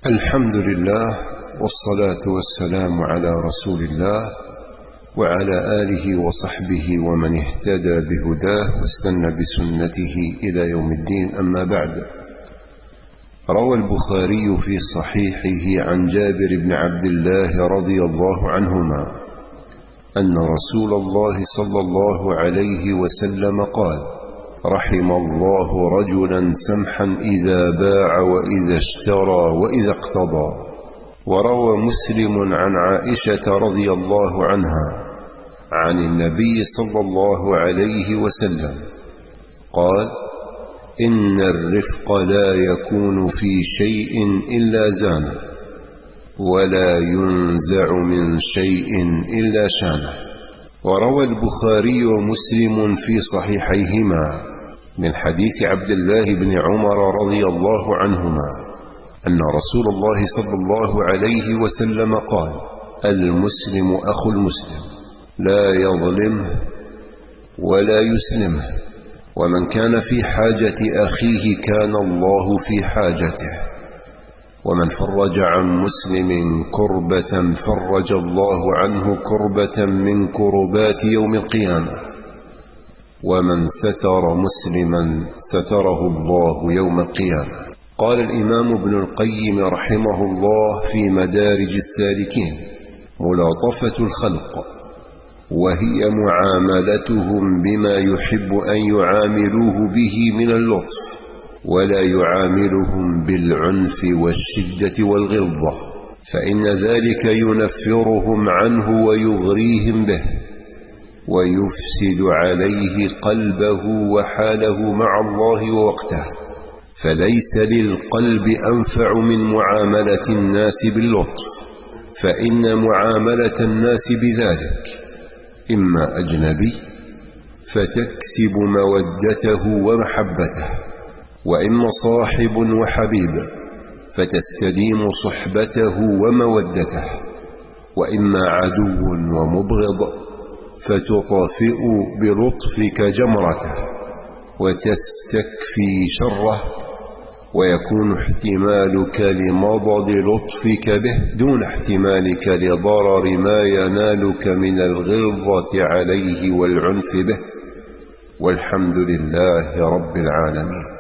الحمد لله والصلاة والسلام على رسول الله وعلى آله وصحبه ومن اهتدى بهداه واستنى بسنته إلى يوم الدين. أما بعد، روى البخاري في صحيحه عن جابر بن عبد الله رضي الله عنهما أن رسول الله صلى الله عليه وسلم قال: رحم الله رجلا سمحا إذا باع وإذا اشترى وإذا اقتضى. وروى مسلم عن عائشة رضي الله عنها عن النبي صلى الله عليه وسلم قال: إن الرفق لا يكون في شيء إلا زانه، ولا ينزع من شيء إلا شانه. وروى البخاري ومسلم في صحيحيهما من حديث عبد الله بن عمر رضي الله عنهما أن رسول الله صلى الله عليه وسلم قال: المسلم أخو المسلم، لا يظلمه ولا يسلمه، ومن كان في حاجة أخيه كان الله في حاجته، ومن فرج عن مسلم كربة فرج الله عنه كربة من كربات يوم القيامة، ومن ستر مسلما ستره الله يوم القيامة. قال الإمام ابن القيم رحمه الله في مدارج السالكين: ملاطفة الخلق، وهي معاملتهم بما يحب أن يعاملوه به من اللطف، ولا يعاملهم بالعنف والشدة والغلظة، فإن ذلك ينفرهم عنه ويغريهم به، ويفسد عليه قلبه وحاله مع الله ووقته. فليس للقلب أنفع من معاملة الناس باللطف، فإن معاملة الناس بذلك إما أجنبي فتكسب مودته ومحبته، وإما صاحب وحبيب فتستديم صحبته ومودته، وإما عدو ومبغض فتطفئ بلطفك جمرته وتستكفي شره، ويكون احتمالك لمضض لطفك به دون احتمالك لضرر ما ينالك من الغلظة عليه والعنف به. والحمد لله رب العالمين.